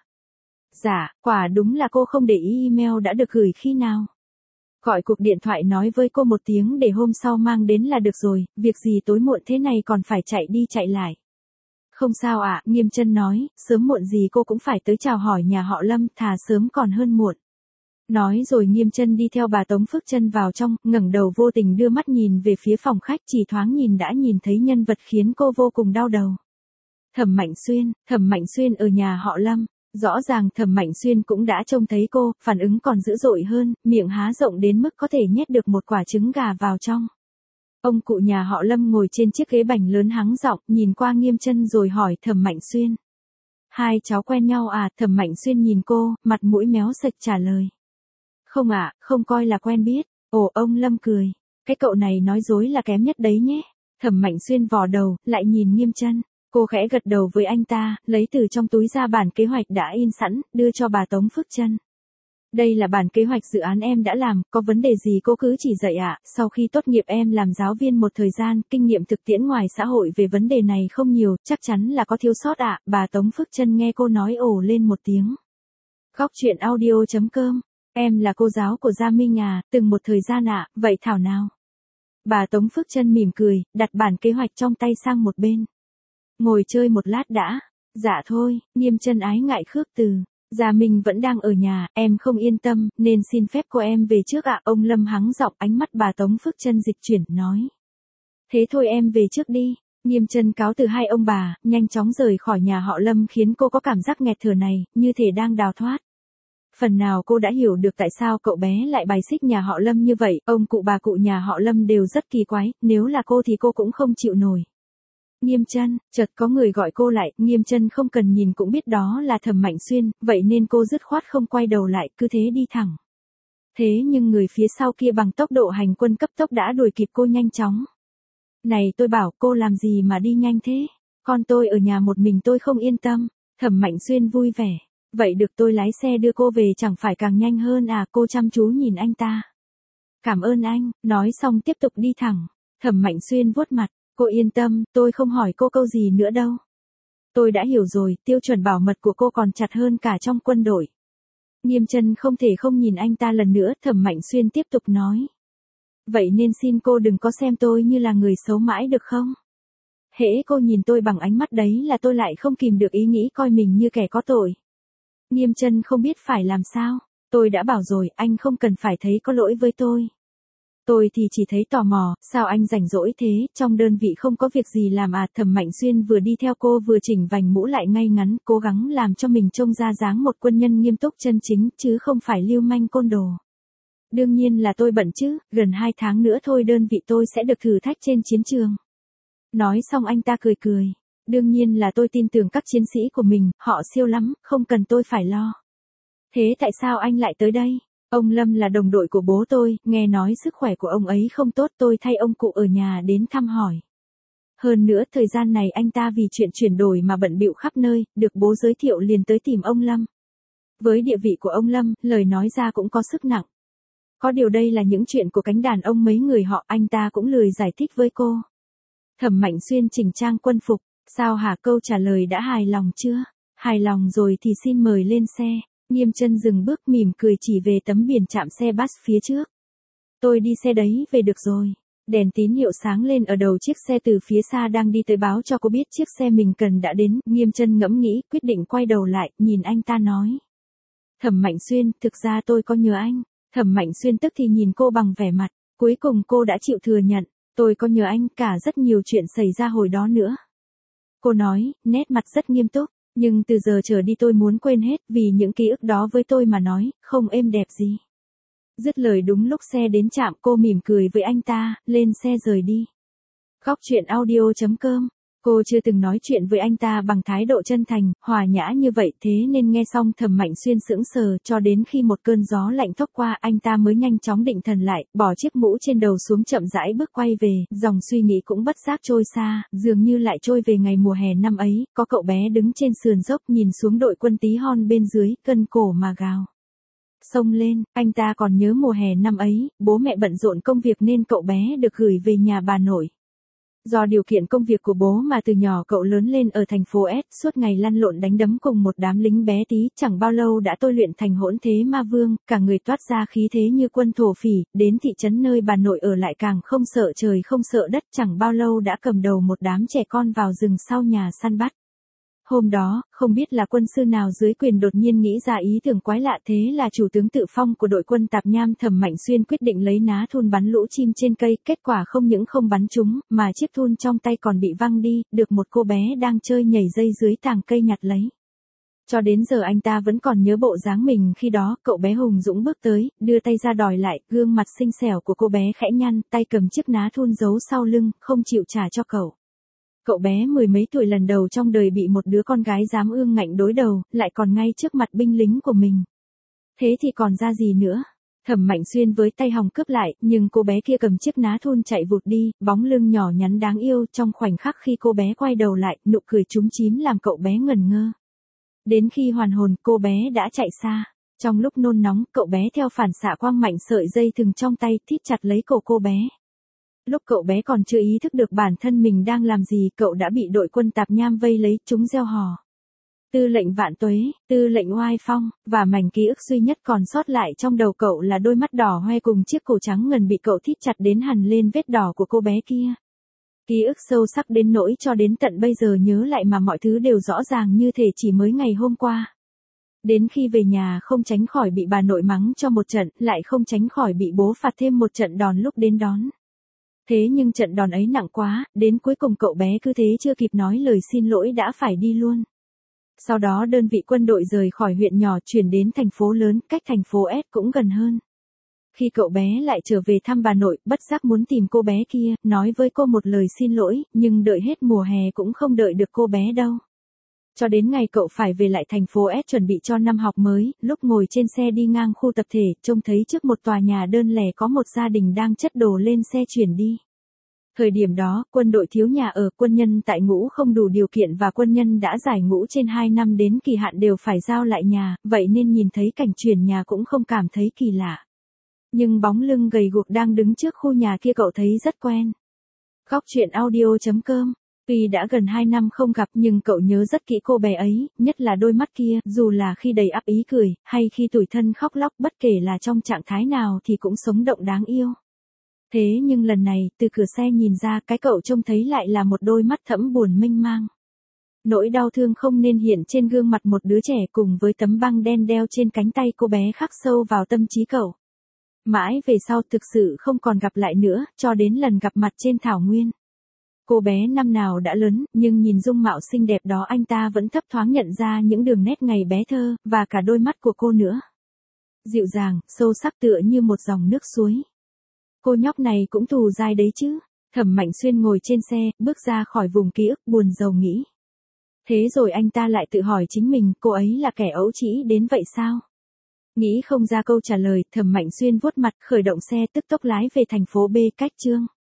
Dạ, quả đúng là cô không để ý email đã được gửi khi nào. Gọi cuộc điện thoại nói với cô một tiếng để hôm sau mang đến là được rồi, việc gì tối muộn thế này còn phải chạy đi chạy lại. Không sao ạ, Nghiêm Chân nói, sớm muộn gì cô cũng phải tới chào hỏi nhà họ Lâm, thà sớm còn hơn muộn. Nói rồi Nghiêm Chân đi theo bà Tống Phước Chân vào trong, ngẩng đầu vô tình đưa mắt nhìn về phía phòng khách, chỉ thoáng nhìn đã nhìn thấy nhân vật khiến cô vô cùng đau đầu. Thẩm Mạnh Xuyên, Thẩm Mạnh Xuyên ở nhà họ Lâm. Rõ ràng Thẩm Mạnh Xuyên cũng đã trông thấy cô, phản ứng còn dữ dội hơn, miệng há rộng đến mức có thể nhét được một quả trứng gà vào trong. Ông cụ nhà họ Lâm ngồi trên chiếc ghế bành lớn hắng giọng, nhìn qua Nghiêm Chân rồi hỏi Thẩm Mạnh Xuyên. Hai cháu quen nhau à? Thẩm Mạnh Xuyên nhìn cô, mặt mũi méo sạch trả lời. Không ạ, à, không coi là quen biết. Ồ, ông Lâm cười. Cái cậu này nói dối là kém nhất đấy nhé. Thẩm Mạnh Xuyên vò đầu, lại nhìn Nghiêm Chân. Cô khẽ gật đầu với anh ta, lấy từ trong túi ra bản kế hoạch đã in sẵn, đưa cho bà Tống Phước Chân. Đây là bản kế hoạch dự án em đã làm, có vấn đề gì cô cứ chỉ dạy ạ, à. Sau khi tốt nghiệp em làm giáo viên một thời gian, kinh nghiệm thực tiễn ngoài xã hội về vấn đề này không nhiều, chắc chắn là có thiếu sót ạ, à. Bà Tống Phước Chân nghe cô nói ồ lên một tiếng. Góc truyện audio chấm com, em là cô giáo của Gia Minh à, từng một thời gian ạ, à, vậy thảo nào. Bà Tống Phước Chân mỉm cười, đặt bản kế hoạch trong tay sang một bên. Ngồi chơi một lát đã. Dạ thôi, Nghiêm Chân ái ngại khước từ. Gia Minh vẫn đang ở nhà, em không yên tâm, nên xin phép cô em về trước ạ. Ông Lâm hắng giọng, ánh mắt bà Tống Phước Chân dịch chuyển, nói. Thế thôi em về trước đi. Nghiêm Chân cáo từ hai ông bà, nhanh chóng rời khỏi nhà họ Lâm khiến cô có cảm giác nghẹt thở này, như thể đang đào thoát. Phần nào cô đã hiểu được tại sao cậu bé lại bài xích nhà họ Lâm như vậy, ông cụ bà cụ nhà họ Lâm đều rất kỳ quái, nếu là cô thì cô cũng không chịu nổi. Nghiêm Chân, chợt có người gọi cô lại, Nghiêm Chân không cần nhìn cũng biết đó là Thẩm Mạnh Xuyên, vậy nên cô dứt khoát không quay đầu lại, cứ thế đi thẳng. Thế nhưng người phía sau kia bằng tốc độ hành quân cấp tốc đã đuổi kịp cô nhanh chóng. Này tôi bảo cô làm gì mà đi nhanh thế? Con tôi ở nhà một mình tôi không yên tâm. Thẩm Mạnh Xuyên vui vẻ. Vậy được tôi lái xe đưa cô về chẳng phải càng nhanh hơn à? Cô chăm chú nhìn anh ta. Cảm ơn anh, nói xong tiếp tục đi thẳng. Thẩm Mạnh Xuyên vuốt mặt. Cô yên tâm, tôi không hỏi cô câu gì nữa đâu. Tôi đã hiểu rồi, tiêu chuẩn bảo mật của cô còn chặt hơn cả trong quân đội. Nghiêm Chân không thể không nhìn anh ta lần nữa, Thẩm Mạnh Xuyên tiếp tục nói. Vậy nên xin cô đừng có xem tôi như là người xấu mãi được không? Hễ cô nhìn tôi bằng ánh mắt đấy là tôi lại không kìm được ý nghĩ coi mình như kẻ có tội. Nghiêm Chân không biết phải làm sao, tôi đã bảo rồi, anh không cần phải thấy có lỗi với tôi. Tôi thì chỉ thấy tò mò, sao anh rảnh rỗi thế, trong đơn vị không có việc gì làm à? Thẩm Mạnh Xuyên vừa đi theo cô vừa chỉnh vành mũ lại ngay ngắn, cố gắng làm cho mình trông ra dáng một quân nhân nghiêm túc chân chính, chứ không phải lưu manh côn đồ. Đương nhiên là tôi bận chứ, gần hai tháng nữa thôi đơn vị tôi sẽ được thử thách trên chiến trường. Nói xong anh ta cười cười. Đương nhiên là tôi tin tưởng các chiến sĩ của mình, họ siêu lắm, không cần tôi phải lo. Thế tại sao anh lại tới đây? Ông Lâm là đồng đội của bố tôi, nghe nói sức khỏe của ông ấy không tốt, tôi thay ông cụ ở nhà đến thăm hỏi. Hơn nữa thời gian này anh ta vì chuyện chuyển đổi mà bận bịu khắp nơi, được bố giới thiệu liền tới tìm ông Lâm. Với địa vị của ông Lâm, lời nói ra cũng có sức nặng. Có điều đây là những chuyện của cánh đàn ông mấy người họ, anh ta cũng lười giải thích với cô. Thẩm Mạnh Xuyên chỉnh trang quân phục, sao hả? Câu trả lời đã hài lòng chưa? Hài lòng rồi thì xin mời lên xe. Nghiêm Chân dừng bước mỉm cười chỉ về tấm biển trạm xe bus phía trước. Tôi đi xe đấy về được rồi. Đèn tín hiệu sáng lên ở đầu chiếc xe từ phía xa đang đi tới báo cho cô biết chiếc xe mình cần đã đến. Nghiêm Chân ngẫm nghĩ, quyết định quay đầu lại, nhìn anh ta nói. Thẩm Mạnh Xuyên, thực ra tôi có nhớ anh. Thẩm Mạnh Xuyên tức thì nhìn cô bằng vẻ mặt, cuối cùng cô đã chịu thừa nhận, tôi có nhớ anh, cả rất nhiều chuyện xảy ra hồi đó nữa. Cô nói, nét mặt rất nghiêm túc, nhưng từ giờ trở đi tôi muốn quên hết, vì những ký ức đó với tôi mà nói, không êm đẹp gì. Dứt lời đúng lúc xe đến trạm, cô mỉm cười với anh ta, lên xe rời đi. Góc truyện audio chấm com. Cô chưa từng nói chuyện với anh ta bằng thái độ chân thành, hòa nhã như vậy, thế nên nghe xong Thẩm Mạnh Xuyên sững sờ, cho đến khi một cơn gió lạnh thốc qua, anh ta mới nhanh chóng định thần lại, bỏ chiếc mũ trên đầu xuống chậm rãi bước quay về, dòng suy nghĩ cũng bất giác trôi xa, dường như lại trôi về ngày mùa hè năm ấy, có cậu bé đứng trên sườn dốc nhìn xuống đội quân tí hon bên dưới, cân cổ mà gào. Xông lên, anh ta còn nhớ mùa hè năm ấy, bố mẹ bận rộn công việc nên cậu bé được gửi về nhà bà nội. Do điều kiện công việc của bố mà từ nhỏ cậu lớn lên ở thành phố S, suốt ngày lăn lộn đánh đấm cùng một đám lính bé tí, chẳng bao lâu đã tôi luyện thành hỗn thế ma vương, cả người toát ra khí thế như quân thổ phỉ, đến thị trấn nơi bà nội ở lại càng không sợ trời không sợ đất, chẳng bao lâu đã cầm đầu một đám trẻ con vào rừng sau nhà săn bắt. Hôm đó, không biết là quân sư nào dưới quyền đột nhiên nghĩ ra ý tưởng quái lạ, thế là chủ tướng tự phong của đội quân tạp nham Thẩm Mạnh Xuyên quyết định lấy ná thun bắn lũ chim trên cây, kết quả không những không bắn chúng, mà chiếc thun trong tay còn bị văng đi, được một cô bé đang chơi nhảy dây dưới tàng cây nhặt lấy. Cho đến giờ anh ta vẫn còn nhớ bộ dáng mình khi đó, cậu bé hùng dũng bước tới, đưa tay ra đòi lại, gương mặt xinh xẻo của cô bé khẽ nhăn, tay cầm chiếc ná thun giấu sau lưng, không chịu trả cho cậu. Cậu bé mười mấy tuổi lần đầu trong đời bị một đứa con gái dám ương ngạnh đối đầu, lại còn ngay trước mặt binh lính của mình. Thế thì còn ra gì nữa? Thẩm Mạnh Xuyên với tay hòng cướp lại, nhưng cô bé kia cầm chiếc ná thun chạy vụt đi, bóng lưng nhỏ nhắn đáng yêu, trong khoảnh khắc khi cô bé quay đầu lại, nụ cười chúm chím làm cậu bé ngẩn ngơ. Đến khi hoàn hồn, cô bé đã chạy xa. Trong lúc nôn nóng, cậu bé theo phản xạ quăng mạnh sợi dây thừng trong tay, thít chặt lấy cổ cô bé. Lúc cậu bé còn chưa ý thức được bản thân mình đang làm gì, cậu đã bị đội quân tạp nham vây lấy, chúng reo hò. Tư lệnh vạn tuế, tư lệnh oai phong, và mảnh ký ức duy nhất còn sót lại trong đầu cậu là đôi mắt đỏ hoe cùng chiếc cổ trắng ngần bị cậu thít chặt đến hằn lên vết đỏ của cô bé kia. Ký ức sâu sắc đến nỗi cho đến tận bây giờ nhớ lại mà mọi thứ đều rõ ràng như thể chỉ mới ngày hôm qua. Đến khi về nhà không tránh khỏi bị bà nội mắng cho một trận, lại không tránh khỏi bị bố phạt thêm một trận đòn lúc đến đón. Thế nhưng trận đòn ấy nặng quá, đến cuối cùng cậu bé cứ thế chưa kịp nói lời xin lỗi đã phải đi luôn. Sau đó đơn vị quân đội rời khỏi huyện nhỏ chuyển đến thành phố lớn, cách thành phố S cũng gần hơn. Khi cậu bé lại trở về thăm bà nội, bất giác muốn tìm cô bé kia, nói với cô một lời xin lỗi, nhưng đợi hết mùa hè cũng không đợi được cô bé đâu. Cho đến ngày cậu phải về lại thành phố S chuẩn bị cho năm học mới, lúc ngồi trên xe đi ngang khu tập thể, trông thấy trước một tòa nhà đơn lẻ có một gia đình đang chất đồ lên xe chuyển đi. Thời điểm đó, quân đội thiếu nhà ở, quân nhân tại ngũ không đủ điều kiện và quân nhân đã giải ngũ trên hai năm đến kỳ hạn đều phải giao lại nhà, vậy nên nhìn thấy cảnh chuyển nhà cũng không cảm thấy kỳ lạ. Nhưng bóng lưng gầy guộc đang đứng trước khu nhà kia cậu thấy rất quen. Góc truyện audio chấm com. Tuy đã gần hai năm không gặp nhưng cậu nhớ rất kỹ cô bé ấy, nhất là đôi mắt kia, dù là khi đầy ắp ý cười, hay khi tủi thân khóc lóc, bất kể là trong trạng thái nào thì cũng sống động đáng yêu. Thế nhưng lần này, từ cửa xe nhìn ra, cái cậu trông thấy lại là một đôi mắt thẫm buồn mênh mang. Nỗi đau thương không nên hiện trên gương mặt một đứa trẻ cùng với tấm băng đen đeo trên cánh tay cô bé khắc sâu vào tâm trí cậu. Mãi về sau thực sự không còn gặp lại nữa, cho đến lần gặp mặt trên thảo nguyên. Cô bé năm nào đã lớn, nhưng nhìn dung mạo xinh đẹp đó anh ta vẫn thấp thoáng nhận ra những đường nét ngày bé thơ, và cả đôi mắt của cô nữa. Dịu dàng, sâu sắc tựa như một dòng nước suối. Cô nhóc này cũng thù dai đấy chứ. Thẩm Mạnh Xuyên ngồi trên xe, bước ra khỏi vùng ký ức buồn rầu nghĩ. Thế rồi anh ta lại tự hỏi chính mình, cô ấy là kẻ ấu trĩ đến vậy sao? Nghĩ không ra câu trả lời, Thẩm Mạnh Xuyên vuốt mặt khởi động xe tức tốc lái về thành phố B cách Chương.